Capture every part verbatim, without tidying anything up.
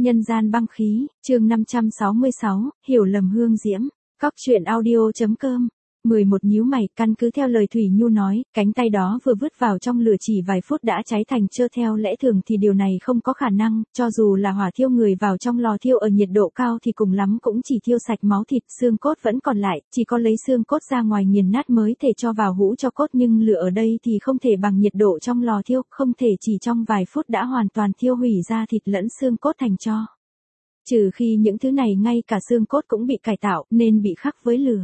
Nhân gian băng khí, chương năm trăm sáu mươi sáu, hiểu lầm hương diễm. Cóc truyện audio chấm com. mười một nhíu mày, căn cứ theo lời Thủy Nhu nói, cánh tay đó vừa vứt vào trong lửa chỉ vài phút đã cháy thành tro, theo lẽ thường thì điều này không có khả năng, cho dù là hỏa thiêu người vào trong lò thiêu ở nhiệt độ cao thì cùng lắm cũng chỉ thiêu sạch máu thịt, xương cốt vẫn còn lại, chỉ có lấy xương cốt ra ngoài nghiền nát mới thể cho vào hũ cho cốt, nhưng lửa ở đây thì không thể bằng nhiệt độ trong lò thiêu, không thể chỉ trong vài phút đã hoàn toàn thiêu hủy ra thịt lẫn xương cốt thành tro. Trừ khi những thứ này ngay cả xương cốt cũng bị cải tạo nên bị khắc với lửa.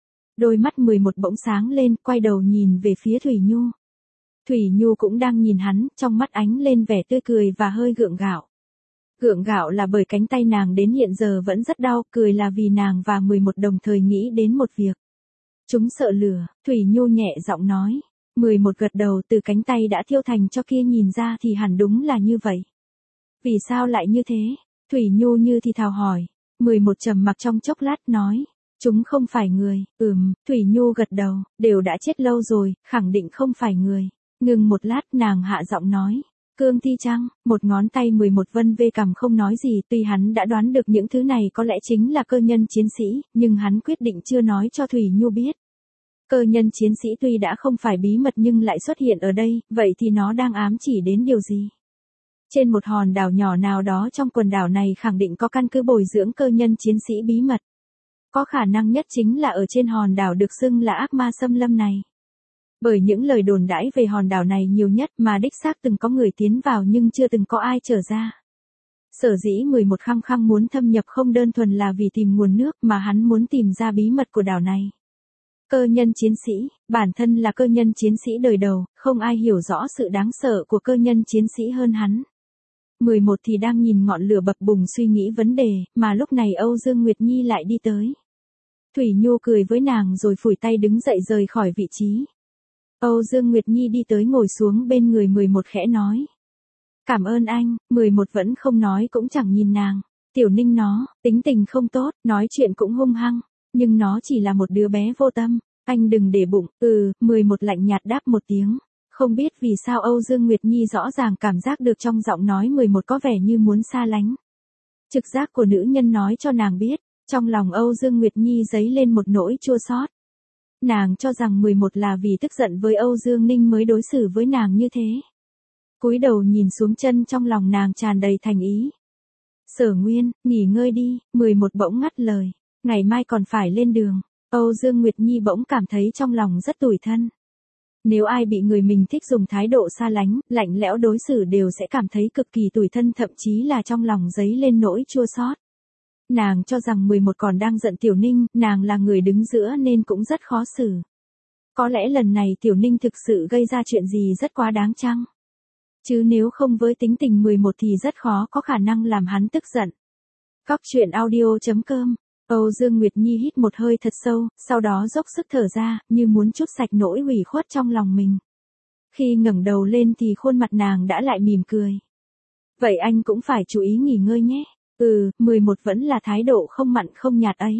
Đôi mắt mười một bỗng sáng lên, quay đầu nhìn về phía Thủy Nhu. Thủy Nhu cũng đang nhìn hắn, trong mắt ánh lên vẻ tươi cười và hơi gượng gạo. Gượng gạo là bởi cánh tay nàng đến hiện giờ vẫn rất đau, cười là vì nàng và mười một đồng thời nghĩ đến một việc. Chúng sợ lửa, Thủy Nhu nhẹ giọng nói. mười một gật đầu, từ cánh tay đã thiêu thành cho kia nhìn ra thì hẳn đúng là như vậy. Vì sao lại như thế? Thủy Nhu như thì thào hỏi. mười một trầm mặc trong chốc lát nói. Chúng không phải người. Ừm, Thủy Nhu gật đầu, đều đã chết lâu rồi, khẳng định không phải người. Ngừng một lát nàng hạ giọng nói. Cương thi chăng? Một ngón tay mười một vân vê cằm không nói gì, tuy hắn đã đoán được những thứ này có lẽ chính là cơ nhân chiến sĩ, nhưng hắn quyết định chưa nói cho Thủy Nhu biết. Cơ nhân chiến sĩ tuy đã không phải bí mật nhưng lại xuất hiện ở đây, vậy thì nó đang ám chỉ đến điều gì? Trên một hòn đảo nhỏ nào đó trong quần đảo này khẳng định có căn cứ bồi dưỡng cơ nhân chiến sĩ bí mật. Có khả năng nhất chính là ở trên hòn đảo được xưng là ác ma xâm lâm này. Bởi những lời đồn đãi về hòn đảo này nhiều nhất mà đích xác từng có người tiến vào nhưng chưa từng có ai trở ra. Sở dĩ mười một khăng khăng muốn thâm nhập không đơn thuần là vì tìm nguồn nước mà hắn muốn tìm ra bí mật của đảo này. Cơ nhân chiến sĩ, bản thân là cơ nhân chiến sĩ đời đầu, không ai hiểu rõ sự đáng sợ của cơ nhân chiến sĩ hơn hắn. mười một thì đang nhìn ngọn lửa bập bùng suy nghĩ vấn đề, mà lúc này Âu Dương Nguyệt Nhi lại đi tới. Thủy Nhu cười với nàng rồi phủi tay đứng dậy rời khỏi vị trí. Âu Dương Nguyệt Nhi đi tới ngồi xuống bên người mười một khẽ nói. Cảm ơn anh, mười một vẫn không nói cũng chẳng nhìn nàng. Tiểu Ninh nó, tính tình không tốt, nói chuyện cũng hung hăng, nhưng nó chỉ là một đứa bé vô tâm, anh đừng để bụng. Ừ, mười một lạnh nhạt đáp một tiếng. Không biết vì sao Âu Dương Nguyệt Nhi rõ ràng cảm giác được trong giọng nói mười một có vẻ như muốn xa lánh. Trực giác của nữ nhân nói cho nàng biết, trong lòng Âu Dương Nguyệt Nhi dấy lên một nỗi chua xót. Nàng cho rằng mười một là vì tức giận với Âu Dương Ninh mới đối xử với nàng như thế. Cúi đầu nhìn xuống chân, trong lòng nàng tràn đầy thành ý. Sở Nguyên, nghỉ ngơi đi, mười một bỗng ngắt lời, ngày mai còn phải lên đường. Âu Dương Nguyệt Nhi bỗng cảm thấy trong lòng rất tủi thân. Nếu ai bị người mình thích dùng thái độ xa lánh, lạnh lẽo đối xử đều sẽ cảm thấy cực kỳ tủi thân, thậm chí là trong lòng dấy lên nỗi chua xót. Nàng cho rằng mười một còn đang giận Tiểu Ninh, nàng là người đứng giữa nên cũng rất khó xử. Có lẽ lần này Tiểu Ninh thực sự gây ra chuyện gì rất quá đáng chăng? Chứ nếu không với tính tình mười một thì rất khó có khả năng làm hắn tức giận. Cóc truyện audio chấm com. Âu Dương Nguyệt Nhi hít một hơi thật sâu, sau đó dốc sức thở ra, như muốn trút sạch nỗi ủy khuất trong lòng mình. Khi ngẩng đầu lên thì khuôn mặt nàng đã lại mỉm cười. Vậy anh cũng phải chú ý nghỉ ngơi nhé. Ừ, mười một vẫn là thái độ không mặn không nhạt ấy.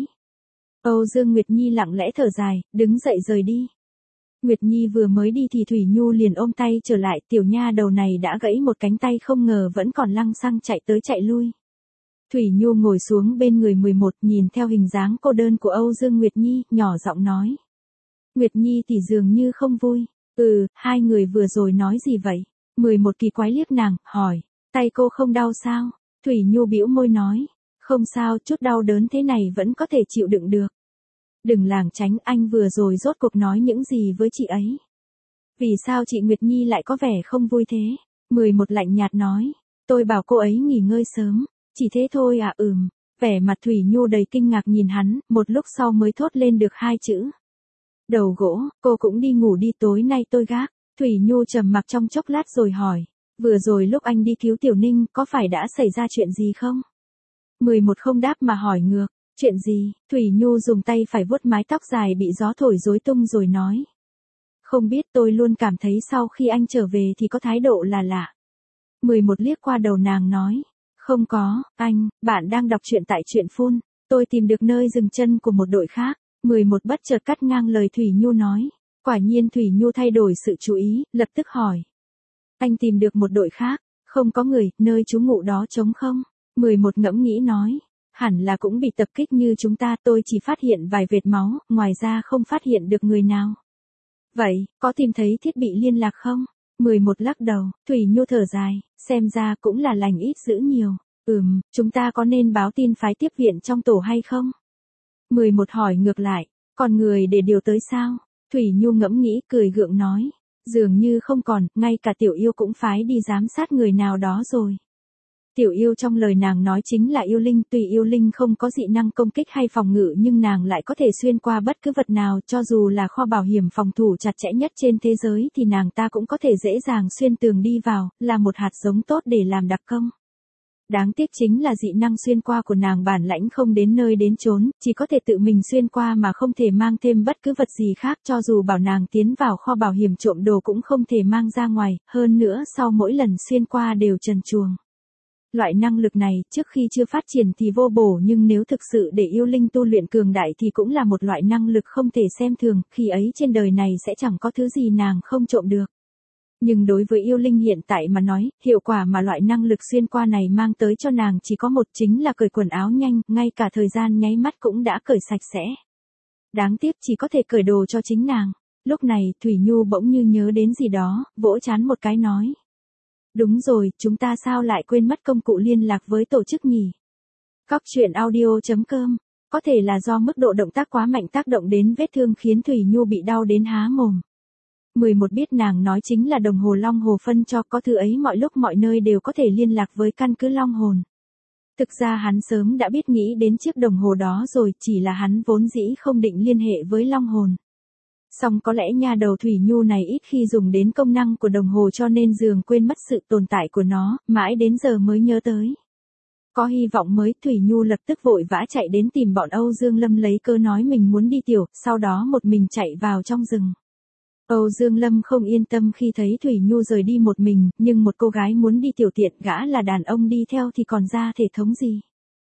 Âu Dương Nguyệt Nhi lặng lẽ thở dài, đứng dậy rời đi. Nguyệt Nhi vừa mới đi thì Thủy Nhu liền ôm tay trở lại, tiểu nha đầu này đã gãy một cánh tay không ngờ vẫn còn lăng xăng chạy tới chạy lui. Thủy Nhu ngồi xuống bên người mười một, nhìn theo hình dáng cô đơn của Âu Dương Nguyệt Nhi, nhỏ giọng nói. Nguyệt Nhi thì dường như không vui. Ừ, hai người vừa rồi nói gì vậy? mười một kỳ quái liếc nàng, hỏi, tay cô không đau sao? Thủy Nhu bĩu môi nói, không sao, chút đau đớn thế này vẫn có thể chịu đựng được. Đừng lảng tránh, anh vừa rồi rốt cuộc nói những gì với chị ấy? Vì sao chị Nguyệt Nhi lại có vẻ không vui thế? mười một lạnh nhạt nói, tôi bảo cô ấy nghỉ ngơi sớm. Chỉ thế thôi à? Ừm. Vẻ mặt Thủy Nhu đầy kinh ngạc nhìn hắn, một lúc sau mới thốt lên được hai chữ. Đầu gỗ, cô cũng đi ngủ đi, tối nay tôi gác. Thủy Nhu trầm mặc trong chốc lát rồi hỏi, vừa rồi lúc anh đi cứu Tiểu Ninh có phải đã xảy ra chuyện gì không? mười một không đáp mà hỏi ngược, chuyện gì? Thủy Nhu dùng tay phải vuốt mái tóc dài bị gió thổi rối tung rồi nói. Không biết, tôi luôn cảm thấy sau khi anh trở về thì có thái độ là lạ. mười một liếc qua đầu nàng nói. Không có, anh, bạn đang đọc truyện tại truyện phun. Tôi tìm được nơi dừng chân của một đội khác. mười một bất chợt cắt ngang lời Thủy Nhu nói. Quả nhiên Thủy Nhu thay đổi sự chú ý, lập tức hỏi. Anh tìm được một đội khác, không có người, nơi trú ngụ đó trống không? mười một ngẫm nghĩ nói. Hẳn là cũng bị tập kích như chúng ta, tôi chỉ phát hiện vài vệt máu, ngoài ra không phát hiện được người nào. Vậy, có tìm thấy thiết bị liên lạc không? mười một lắc đầu, Thủy Nhu thở dài, xem ra cũng là lành ít dữ nhiều. Ừm, chúng ta có nên báo tin phái tiếp viện trong tổ hay không? mười một hỏi ngược lại, còn người để điều tới sao? Thủy Nhu ngẫm nghĩ cười gượng nói, dường như không còn, ngay cả Tiểu Yêu cũng phái đi giám sát người nào đó rồi. Tiểu Yêu trong lời nàng nói chính là yêu linh, tuy yêu linh không có dị năng công kích hay phòng ngự nhưng nàng lại có thể xuyên qua bất cứ vật nào, cho dù là kho bảo hiểm phòng thủ chặt chẽ nhất trên thế giới thì nàng ta cũng có thể dễ dàng xuyên tường đi vào, là một hạt giống tốt để làm đặc công. Đáng tiếc chính là dị năng xuyên qua của nàng bản lãnh không đến nơi đến chốn, chỉ có thể tự mình xuyên qua mà không thể mang thêm bất cứ vật gì khác, cho dù bảo nàng tiến vào kho bảo hiểm trộm đồ cũng không thể mang ra ngoài, hơn nữa sau mỗi lần xuyên qua đều trần truồng. Loại năng lực này, trước khi chưa phát triển thì vô bổ nhưng nếu thực sự để yêu linh tu luyện cường đại thì cũng là một loại năng lực không thể xem thường, khi ấy trên đời này sẽ chẳng có thứ gì nàng không trộm được. Nhưng đối với yêu linh hiện tại mà nói, hiệu quả mà loại năng lực xuyên qua này mang tới cho nàng chỉ có một, chính là cởi quần áo nhanh, ngay cả thời gian nháy mắt cũng đã cởi sạch sẽ. Đáng tiếc chỉ có thể cởi đồ cho chính nàng. Lúc này, Thủy Nhu bỗng như nhớ đến gì đó, vỗ trán một cái nói. Đúng rồi, chúng ta sao lại quên mất công cụ liên lạc với tổ chức nhỉ? Cóc truyện audio chấm com. Có thể là do mức độ động tác quá mạnh tác động đến vết thương khiến Thủy Nhu bị đau đến há mồm. mười một biết nàng nói chính là đồng hồ Long Hồ phân cho, có thứ ấy mọi lúc mọi nơi đều có thể liên lạc với căn cứ Long Hồn. Thực ra hắn sớm đã biết nghĩ đến chiếc đồng hồ đó rồi, chỉ là hắn vốn dĩ không định liên hệ với Long Hồn. Song có lẽ nha đầu Thủy Nhu này ít khi dùng đến công năng của đồng hồ cho nên dường quên mất sự tồn tại của nó, mãi đến giờ mới nhớ tới. Có hy vọng mới, Thủy Nhu lập tức vội vã chạy đến tìm bọn Âu Dương Lâm lấy cơ nói mình muốn đi tiểu, sau đó một mình chạy vào trong rừng. Âu Dương Lâm không yên tâm khi thấy Thủy Nhu rời đi một mình, nhưng một cô gái muốn đi tiểu tiện, gã là đàn ông đi theo thì còn ra thể thống gì.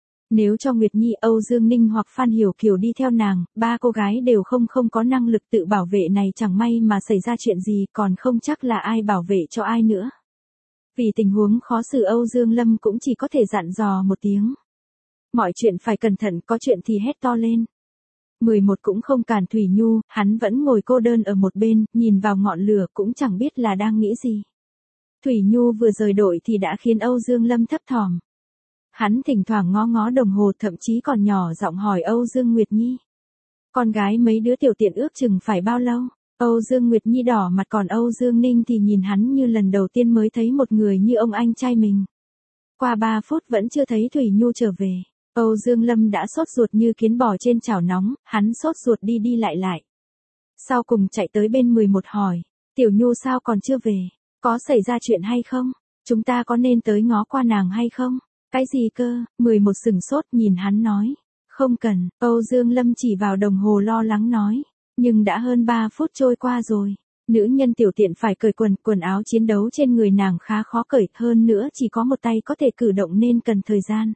Nếu cho Nguyệt Nhi, Âu Dương Ninh hoặc Phan Hiểu Kiều đi theo nàng, ba cô gái đều không không có năng lực tự bảo vệ này, chẳng may mà xảy ra chuyện gì còn không chắc là ai bảo vệ cho ai nữa. Vì tình huống khó xử Âu Dương Lâm cũng chỉ có thể dặn dò một tiếng. Mọi chuyện phải cẩn thận, có chuyện thì hét to lên. mười một cũng không cản Thủy Nhu, hắn vẫn ngồi cô đơn ở một bên, nhìn vào ngọn lửa cũng chẳng biết là đang nghĩ gì. Thủy Nhu vừa rời đội thì đã khiến Âu Dương Lâm thấp thỏm. Hắn thỉnh thoảng ngó ngó đồng hồ, thậm chí còn nhỏ giọng hỏi Âu Dương Nguyệt Nhi. Con gái mấy đứa tiểu tiện ước chừng phải bao lâu? Âu Dương Nguyệt Nhi đỏ mặt, còn Âu Dương Ninh thì nhìn hắn như lần đầu tiên mới thấy một người như ông anh trai mình. Qua ba phút vẫn chưa thấy Thủy Nhu trở về. Âu Dương Lâm đã sốt ruột như kiến bò trên chảo nóng, hắn sốt ruột đi đi lại lại. Sau cùng chạy tới bên mười một hỏi, Tiểu Nhu sao còn chưa về? Có xảy ra chuyện hay không? Chúng ta có nên tới ngó qua nàng hay không? Cái gì cơ? mười một sừng sốt nhìn hắn nói. Không cần, Âu Dương Lâm chỉ vào đồng hồ lo lắng nói. Nhưng đã hơn ba phút trôi qua rồi. Nữ nhân tiểu tiện phải cởi quần, quần áo chiến đấu trên người nàng khá khó cởi, hơn nữa chỉ có một tay có thể cử động nên cần thời gian.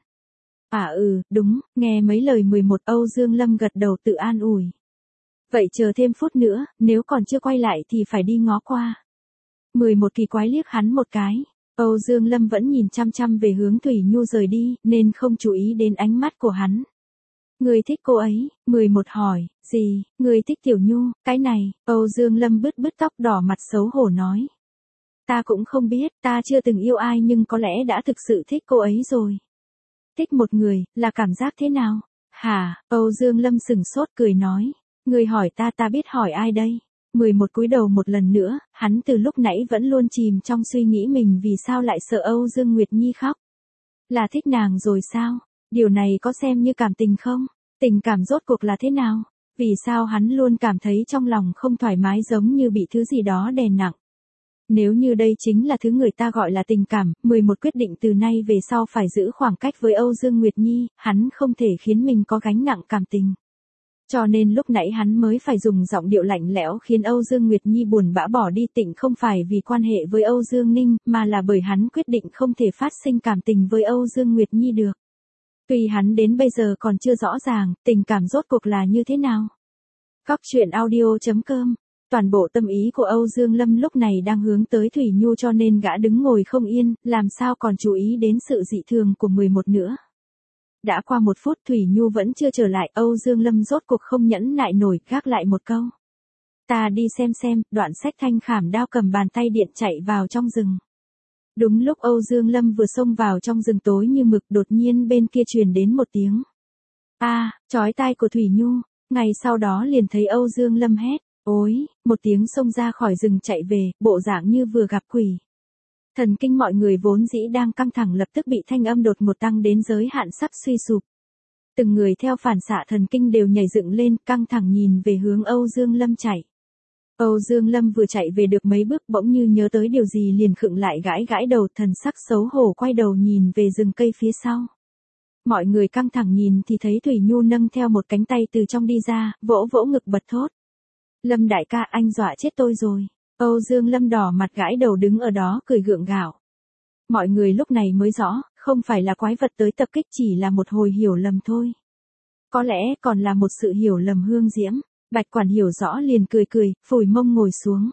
À ừ, đúng, nghe mấy lời mười một, Âu Dương Lâm gật đầu tự an ủi. Vậy chờ thêm phút nữa, nếu còn chưa quay lại thì phải đi ngó qua. mười một kỳ quái liếc hắn một cái. Âu Dương Lâm vẫn nhìn chăm chăm về hướng Thủy Nhu rời đi, nên không chú ý đến ánh mắt của hắn. Người thích cô ấy? mười một hỏi, gì, người thích Tiểu Nhu? Cái này, Âu Dương Lâm bứt bứt tóc đỏ mặt xấu hổ nói. Ta cũng không biết, ta chưa từng yêu ai nhưng có lẽ đã thực sự thích cô ấy rồi. Thích một người, là cảm giác thế nào? Hả? Âu Dương Lâm sừng sốt cười nói. Người hỏi ta, ta biết hỏi ai đây? mười một cúi đầu một lần nữa, hắn từ lúc nãy vẫn luôn chìm trong suy nghĩ mình vì sao lại sợ Âu Dương Nguyệt Nhi khóc. Là thích nàng rồi sao? Điều này có xem như cảm tình không? Tình cảm rốt cuộc là thế nào? Vì sao hắn luôn cảm thấy trong lòng không thoải mái giống như bị thứ gì đó đè nặng? Nếu như đây chính là thứ người ta gọi là tình cảm, mười một quyết định từ nay về sau phải giữ khoảng cách với Âu Dương Nguyệt Nhi, hắn không thể khiến mình có gánh nặng cảm tình. Cho nên lúc nãy hắn mới phải dùng giọng điệu lạnh lẽo khiến Âu Dương Nguyệt Nhi buồn bã bỏ đi, tịnh không phải vì quan hệ với Âu Dương Ninh, mà là bởi hắn quyết định không thể phát sinh cảm tình với Âu Dương Nguyệt Nhi được. Tuy hắn đến bây giờ còn chưa rõ ràng, tình cảm rốt cuộc là như thế nào. Cóc truyện audio chấm com Toàn bộ tâm ý của Âu Dương Lâm lúc này đang hướng tới Thủy Nhu cho nên gã đứng ngồi không yên, làm sao còn chú ý đến sự dị thường của mười một nữa. Đã qua một phút Thủy Nhu vẫn chưa trở lại, Âu Dương Lâm rốt cuộc không nhẫn nại nổi, gác lại một câu. Ta đi xem xem, đoạn xách thanh khảm đao cầm bàn tay điện chạy vào trong rừng. Đúng lúc Âu Dương Lâm vừa xông vào trong rừng tối như mực, đột nhiên bên kia truyền đến một tiếng. A, à, chói tai của Thủy Nhu, ngày sau đó liền thấy Âu Dương Lâm hét, ối, một tiếng xông ra khỏi rừng chạy về, bộ dạng như vừa gặp quỷ. Thần kinh mọi người vốn dĩ đang căng thẳng lập tức bị thanh âm đột ngột tăng đến giới hạn sắp suy sụp. Từng người theo phản xạ thần kinh đều nhảy dựng lên, căng thẳng nhìn về hướng Âu Dương Lâm chạy. Âu Dương Lâm vừa chạy về được mấy bước bỗng như nhớ tới điều gì liền khựng lại gãi gãi đầu, thần sắc xấu hổ quay đầu nhìn về rừng cây phía sau. Mọi người căng thẳng nhìn thì thấy Thủy Nhu nâng theo một cánh tay từ trong đi ra, vỗ vỗ ngực bật thốt. Lâm đại ca, anh dọa chết tôi rồi. Âu Dương Lâm đỏ mặt gãi đầu đứng ở đó cười gượng gạo. Mọi người lúc này mới rõ, không phải là quái vật tới tập kích, chỉ là một hồi hiểu lầm thôi. Có lẽ còn là một sự hiểu lầm Hương Diễm. Bạch quản hiểu rõ liền cười cười, phủi mông ngồi xuống.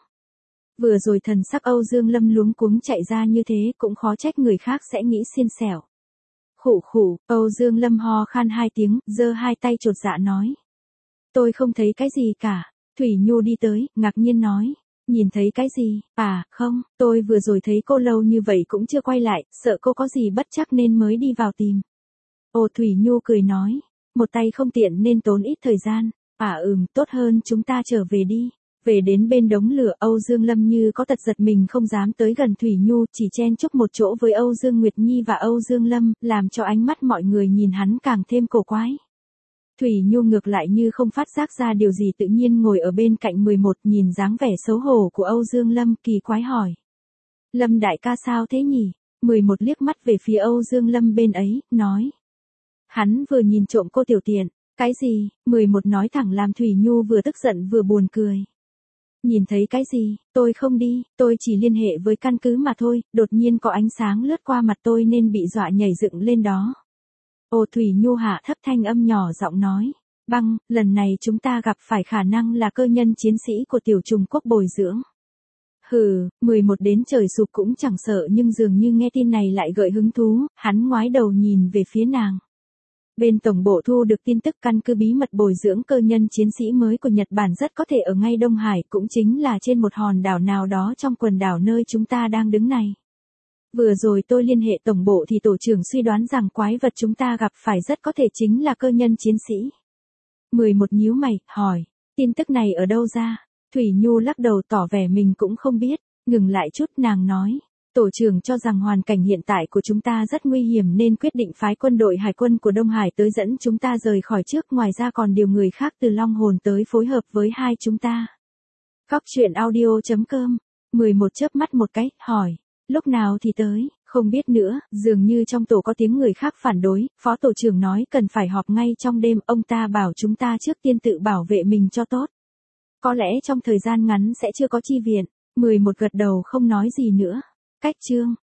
Vừa rồi thần sắc Âu Dương Lâm luống cuống chạy ra như thế cũng khó trách người khác sẽ nghĩ xiên xẻo. Khụ khụ, Âu Dương Lâm ho khan hai tiếng, giơ hai tay chột dạ nói. Tôi không thấy cái gì cả. Thủy Nhu đi tới, ngạc nhiên nói. Nhìn thấy cái gì? À, không, tôi vừa rồi thấy cô lâu như vậy cũng chưa quay lại, sợ cô có gì bất chắc nên mới đi vào tìm. Ồ, Thủy Nhu cười nói. Một tay không tiện nên tốn ít thời gian. À ừm, tốt hơn chúng ta trở về đi. Về đến bên đống lửa, Âu Dương Lâm như có tật giật mình không dám tới gần Thủy Nhu, chỉ chen chúc một chỗ với Âu Dương Nguyệt Nhi và Âu Dương Lâm, làm cho ánh mắt mọi người nhìn hắn càng thêm cổ quái. Thủy Nhu ngược lại như không phát giác ra điều gì, tự nhiên ngồi ở bên cạnh mười một, nhìn dáng vẻ xấu hổ của Âu Dương Lâm, kỳ quái hỏi. Lâm đại ca sao thế nhỉ? mười một liếc mắt về phía Âu Dương Lâm bên ấy, nói. Hắn vừa nhìn trộm cô tiểu tiện. Cái gì? mười một nói thẳng làm Thủy Nhu vừa tức giận vừa buồn cười. Nhìn thấy cái gì? Tôi không đi, tôi chỉ liên hệ với căn cứ mà thôi, đột nhiên có ánh sáng lướt qua mặt tôi nên bị dọa nhảy dựng lên đó. Ồ, Thủy Nhu hạ thấp thanh âm nhỏ giọng nói. Băng, lần này chúng ta gặp phải khả năng là cơ nhân chiến sĩ của tiểu trùng quốc bồi dưỡng. Hừ, mười một đến trời sụp cũng chẳng sợ nhưng dường như nghe tin này lại gợi hứng thú, hắn ngoái đầu nhìn về phía nàng. Bên tổng bộ thu được tin tức căn cứ bí mật bồi dưỡng cơ nhân chiến sĩ mới của Nhật Bản rất có thể ở ngay Đông Hải, cũng chính là trên một hòn đảo nào đó trong quần đảo nơi chúng ta đang đứng này. Vừa rồi tôi liên hệ tổng bộ thì tổ trưởng suy đoán rằng quái vật chúng ta gặp phải rất có thể chính là cơ nhân chiến sĩ. mười một nhíu mày, hỏi, tin tức này ở đâu ra? Thủy Nhu lắc đầu tỏ vẻ mình cũng không biết, ngừng lại chút nàng nói. Tổ trưởng cho rằng hoàn cảnh hiện tại của chúng ta rất nguy hiểm nên quyết định phái quân đội hải quân của Đông Hải tới dẫn chúng ta rời khỏi trước, ngoài ra còn điều người khác từ Long Hồn tới phối hợp với hai chúng ta. Góc truyện audio chấm com, mười một chớp mắt một cái, hỏi, lúc nào thì tới, không biết nữa, dường như trong tổ có tiếng người khác phản đối, phó tổ trưởng nói cần phải họp ngay trong đêm, ông ta bảo chúng ta trước tiên tự bảo vệ mình cho tốt. Có lẽ trong thời gian ngắn sẽ chưa có chi viện, mười một gật đầu không nói gì nữa. Cách chương